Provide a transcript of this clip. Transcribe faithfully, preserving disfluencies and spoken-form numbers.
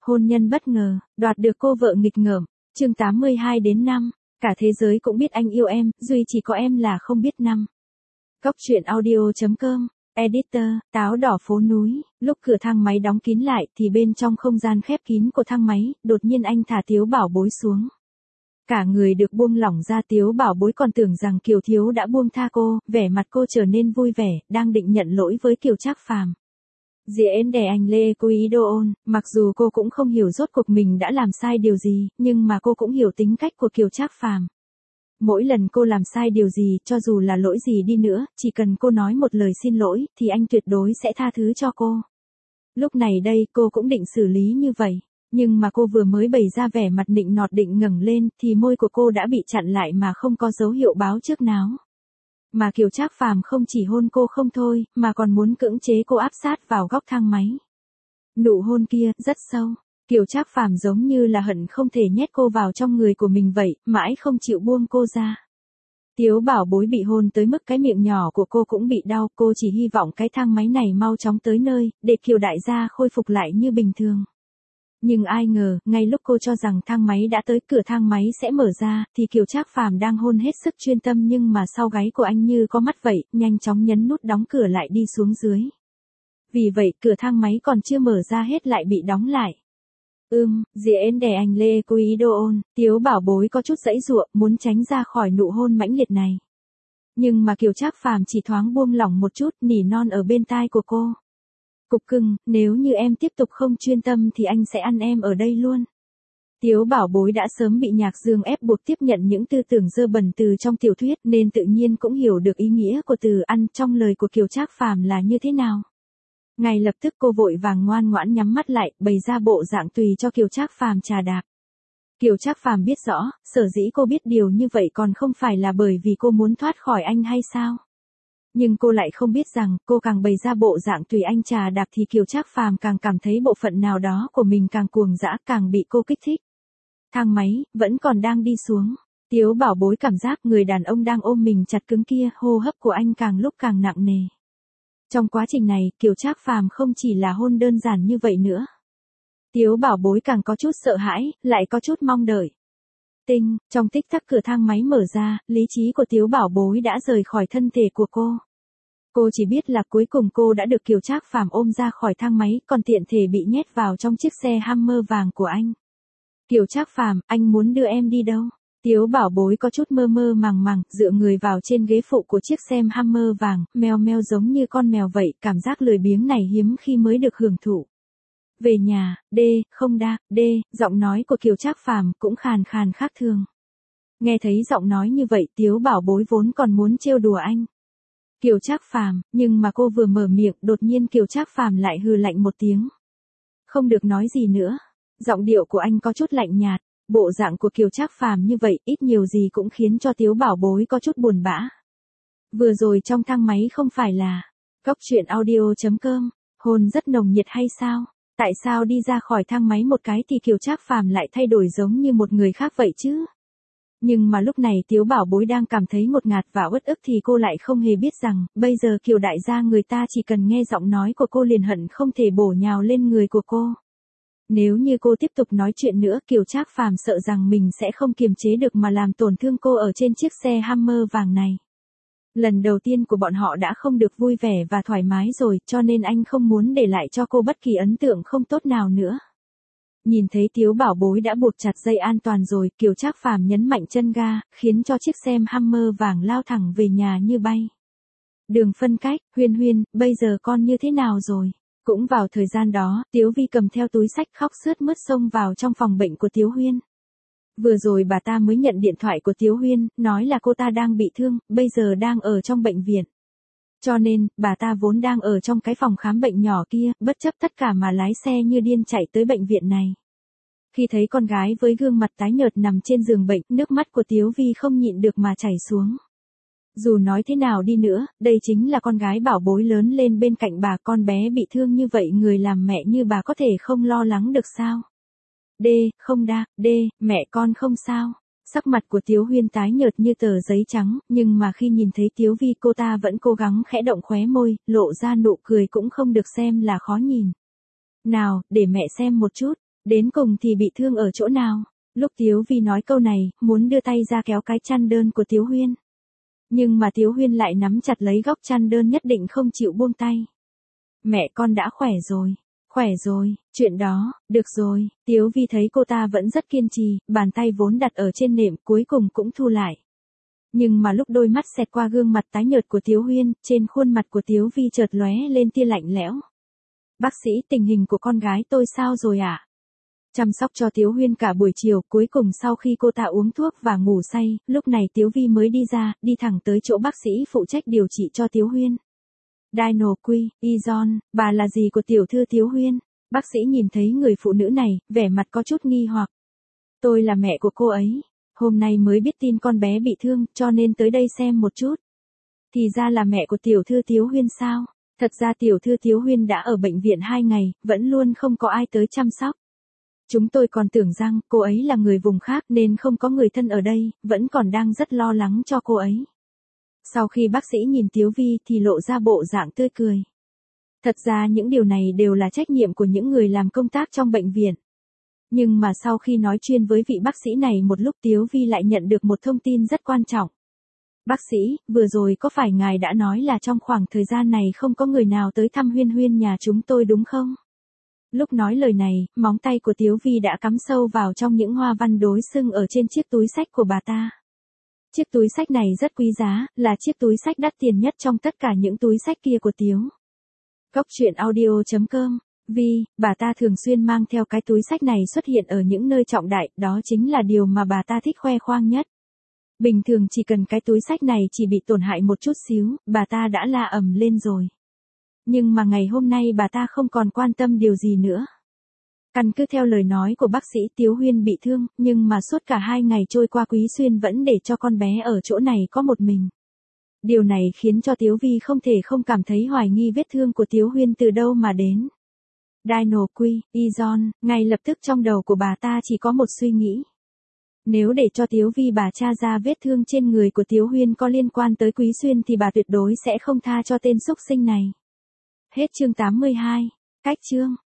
Hôn nhân bất ngờ, đoạt được cô vợ nghịch ngợm. Chương tám mươi hai đến năm, cả thế giới cũng biết anh yêu em, duy chỉ có em là không biết năm. Góc truyện audio chấm com, Editor, táo đỏ phố núi. Lúc cửa thang máy đóng kín lại thì bên trong không gian khép kín của thang máy, đột nhiên anh thả Tiếu Bảo Bối xuống. Cả người được buông lỏng ra, Tiếu Bảo Bối còn tưởng rằng Kiều Thiếu đã buông tha cô, vẻ mặt cô trở nên vui vẻ, đang định nhận lỗi với Kiều Trác Phàm. Diễn đè anh Lê cô ý đô ôn, mặc dù cô cũng không hiểu rốt cuộc mình đã làm sai điều gì, nhưng mà cô cũng hiểu tính cách của Kiều Trác Phàm. Mỗi lần cô làm sai điều gì, cho dù là lỗi gì đi nữa, chỉ cần cô nói một lời xin lỗi, thì anh tuyệt đối sẽ tha thứ cho cô. Lúc này đây, cô cũng định xử lý như vậy. Nhưng mà cô vừa mới bày ra vẻ mặt nịnh nọt định ngẩng lên, thì môi của cô đã bị chặn lại mà không có dấu hiệu báo trước nào. Mà Kiều Trác Phàm không chỉ hôn cô không thôi, mà còn muốn cưỡng chế cô áp sát vào góc thang máy. Nụ hôn kia, rất sâu. Kiều Trác Phàm giống như là hận không thể nhét cô vào trong người của mình vậy, mãi không chịu buông cô ra. Tiếu Bảo Bối bị hôn tới mức cái miệng nhỏ của cô cũng bị đau, cô chỉ hy vọng cái thang máy này mau chóng tới nơi, để Kiều đại gia khôi phục lại như bình thường. Nhưng ai ngờ, ngay lúc cô cho rằng thang máy đã tới, cửa thang máy sẽ mở ra, thì Kiều Trác Phàm đang hôn hết sức chuyên tâm nhưng mà sau gáy của anh như có mắt vậy, nhanh chóng nhấn nút đóng cửa lại đi xuống dưới. Vì vậy, cửa thang máy còn chưa mở ra hết lại bị đóng lại. Ưm, diễn đè anh Lê cô ý đô ôn, Tiếu Bảo Bối có chút giãy giụa, muốn tránh ra khỏi nụ hôn mãnh liệt này. Nhưng mà Kiều Trác Phàm chỉ thoáng buông lỏng một chút, nỉ non ở bên tai của cô. Cục cưng, nếu như em tiếp tục không chuyên tâm thì anh sẽ ăn em ở đây luôn. Tiếu Bảo Bối đã sớm bị Nhạc Dương ép buộc tiếp nhận những tư tưởng dơ bẩn từ trong tiểu thuyết nên tự nhiên cũng hiểu được ý nghĩa của từ ăn trong lời của Kiều Trác Phàm là như thế nào. Ngay lập tức cô vội vàng ngoan ngoãn nhắm mắt lại, bày ra bộ dạng tùy cho Kiều Trác Phàm trà đạp. Kiều Trác Phàm biết rõ, sở dĩ cô biết điều như vậy còn không phải là bởi vì cô muốn thoát khỏi anh hay sao. Nhưng cô lại không biết rằng, cô càng bày ra bộ dạng tùy anh trà đạp thì Kiều Trác Phàm càng cảm thấy bộ phận nào đó của mình càng cuồng dã, càng bị cô kích thích. Thang máy, vẫn còn đang đi xuống. Tiếu Bảo Bối cảm giác người đàn ông đang ôm mình chặt cứng kia, hô hấp của anh càng lúc càng nặng nề. Trong quá trình này, Kiều Trác Phàm không chỉ là hôn đơn giản như vậy nữa. Tiếu Bảo Bối càng có chút sợ hãi, lại có chút mong đợi. Tinh, trong tích tắc cửa thang máy mở ra, lý trí của Tiếu Bảo Bối đã rời khỏi thân thể của cô. Cô chỉ biết là cuối cùng cô đã được Kiều Trác Phàm ôm ra khỏi thang máy, còn tiện thể bị nhét vào trong chiếc xe Hummer vàng của anh. Kiều Trác Phàm, anh muốn đưa em đi đâu? Tiếu Bảo Bối có chút mơ mơ màng màng, dựa người vào trên ghế phụ của chiếc xe Hummer vàng, meo meo giống như con mèo vậy, cảm giác lười biếng này hiếm khi mới được hưởng thụ. Về nhà, đê, không đa, đê, giọng nói của Kiều Trác Phàm cũng khàn khàn khác thường. Nghe thấy giọng nói như vậy, Tiếu Bảo Bối vốn còn muốn trêu đùa anh. Kiều Trác Phàm, nhưng mà cô vừa mở miệng, đột nhiên Kiều Trác Phàm lại hừ lạnh một tiếng. Không được nói gì nữa. Giọng điệu của anh có chút lạnh nhạt, bộ dạng của Kiều Trác Phàm như vậy, ít nhiều gì cũng khiến cho Tiếu Bảo Bối có chút buồn bã. Vừa rồi trong thang máy không phải là Góc truyện audio chấm com, hôn rất nồng nhiệt hay sao? Tại sao đi ra khỏi thang máy một cái thì Kiều Trác Phàm lại thay đổi giống như một người khác vậy chứ? Nhưng mà lúc này Tiếu Bảo Bối đang cảm thấy ngột ngạt và uất ức thì cô lại không hề biết rằng, bây giờ Kiều đại gia người ta chỉ cần nghe giọng nói của cô liền hận không thể bổ nhào lên người của cô. Nếu như cô tiếp tục nói chuyện nữa, Kiều Trác Phàm sợ rằng mình sẽ không kiềm chế được mà làm tổn thương cô ở trên chiếc xe Hummer vàng này. Lần đầu tiên của bọn họ đã không được vui vẻ và thoải mái rồi, cho nên anh không muốn để lại cho cô bất kỳ ấn tượng không tốt nào nữa. Nhìn thấy Tiếu Bảo Bối đã buộc chặt dây an toàn rồi, Kiều Trác Phàm nhấn mạnh chân ga, khiến cho chiếc xe Hummer vàng lao thẳng về nhà như bay. Đường phân cách, Huyên Huyên, bây giờ con như thế nào rồi? Cũng vào thời gian đó, Tiếu Vi cầm theo túi xách khóc sướt mướt xông vào trong phòng bệnh của Tiếu Huyên. Vừa rồi bà ta mới nhận điện thoại của Tiếu Huyên, nói là cô ta đang bị thương, bây giờ đang ở trong bệnh viện. Cho nên, bà ta vốn đang ở trong cái phòng khám bệnh nhỏ kia, bất chấp tất cả mà lái xe như điên chạy tới bệnh viện này. Khi thấy con gái với gương mặt tái nhợt nằm trên giường bệnh, nước mắt của Tiếu Vi không nhịn được mà chảy xuống. Dù nói thế nào đi nữa, đây chính là con gái Bảo Bối lớn lên bên cạnh bà, con bé bị thương như vậy người làm mẹ như bà có thể không lo lắng được sao? Đê, không đa, đê, mẹ con không sao. Sắc mặt của Tiếu Huyên tái nhợt như tờ giấy trắng, nhưng mà khi nhìn thấy Tiếu Vi cô ta vẫn cố gắng khẽ động khóe môi, lộ ra nụ cười cũng không được xem là khó nhìn. Nào, để mẹ xem một chút. Đến cùng thì bị thương ở chỗ nào? Lúc Tiếu Vi nói câu này, muốn đưa tay ra kéo cái chăn đơn của Tiếu Huyên. Nhưng mà Tiếu Huyên lại nắm chặt lấy góc chăn đơn nhất định không chịu buông tay. Mẹ con đã khỏe rồi. Khỏe rồi, chuyện đó, được rồi, Tiếu Vi thấy cô ta vẫn rất kiên trì, bàn tay vốn đặt ở trên nệm cuối cùng cũng thu lại. Nhưng mà lúc đôi mắt xẹt qua gương mặt tái nhợt của Tiếu Huyên, trên khuôn mặt của Tiếu Vi chợt lóe lên tia lạnh lẽo. Bác sĩ, tình hình của con gái tôi sao rồi ạ? À? Chăm sóc cho Tiếu Huyên cả buổi chiều, cuối cùng sau khi cô ta uống thuốc và ngủ say, lúc này Tiếu Vi mới đi ra, đi thẳng tới chỗ bác sĩ phụ trách điều trị cho Tiếu Huyên. Dino Quy, Izon, bà là gì của tiểu thư Tiếu Huyên? Bác sĩ nhìn thấy người phụ nữ này, vẻ mặt có chút nghi hoặc. Tôi là mẹ của cô ấy. Hôm nay mới biết tin con bé bị thương, cho nên tới đây xem một chút. Thì ra là mẹ của tiểu thư Tiếu Huyên sao? Thật ra tiểu thư Tiếu Huyên đã ở bệnh viện hai ngày, vẫn luôn không có ai tới chăm sóc. Chúng tôi còn tưởng rằng cô ấy là người vùng khác nên không có người thân ở đây, vẫn còn đang rất lo lắng cho cô ấy. Sau khi bác sĩ nhìn Tiếu Vi thì lộ ra bộ dạng tươi cười. Thật ra những điều này đều là trách nhiệm của những người làm công tác trong bệnh viện. Nhưng mà sau khi nói chuyện với vị bác sĩ này một lúc Tiếu Vi lại nhận được một thông tin rất quan trọng. Bác sĩ, vừa rồi có phải ngài đã nói là trong khoảng thời gian này không có người nào tới thăm Huyên Huyên nhà chúng tôi đúng không? Lúc nói lời này, móng tay của Tiếu Vi đã cắm sâu vào trong những hoa văn đối xưng ở trên chiếc túi xách của bà ta. Chiếc túi xách này rất quý giá, là chiếc túi xách đắt tiền nhất trong tất cả những túi xách kia của Tiếu. Góc truyện audio chấm com. Vi, bà ta thường xuyên mang theo cái túi xách này xuất hiện ở những nơi trọng đại, đó chính là điều mà bà ta thích khoe khoang nhất. Bình thường chỉ cần cái túi xách này chỉ bị tổn hại một chút xíu, bà ta đã la ầm lên rồi. Nhưng mà ngày hôm nay bà ta không còn quan tâm điều gì nữa. Căn cứ theo lời nói của bác sĩ Tiếu Huyên bị thương, nhưng mà suốt cả hai ngày trôi qua Quý Xuyên vẫn để cho con bé ở chỗ này có một mình. Điều này khiến cho Tiếu Vi không thể không cảm thấy hoài nghi vết thương của Tiếu Huyên từ đâu mà đến. Dino Quy, Izon, ngay lập tức trong đầu của bà ta chỉ có một suy nghĩ. Nếu để cho Tiếu Vi bà tra ra vết thương trên người của Tiếu Huyên có liên quan tới Quý Xuyên thì bà tuyệt đối sẽ không tha cho tên xúc sinh này. Hết chương tám mươi hai. Cách chương.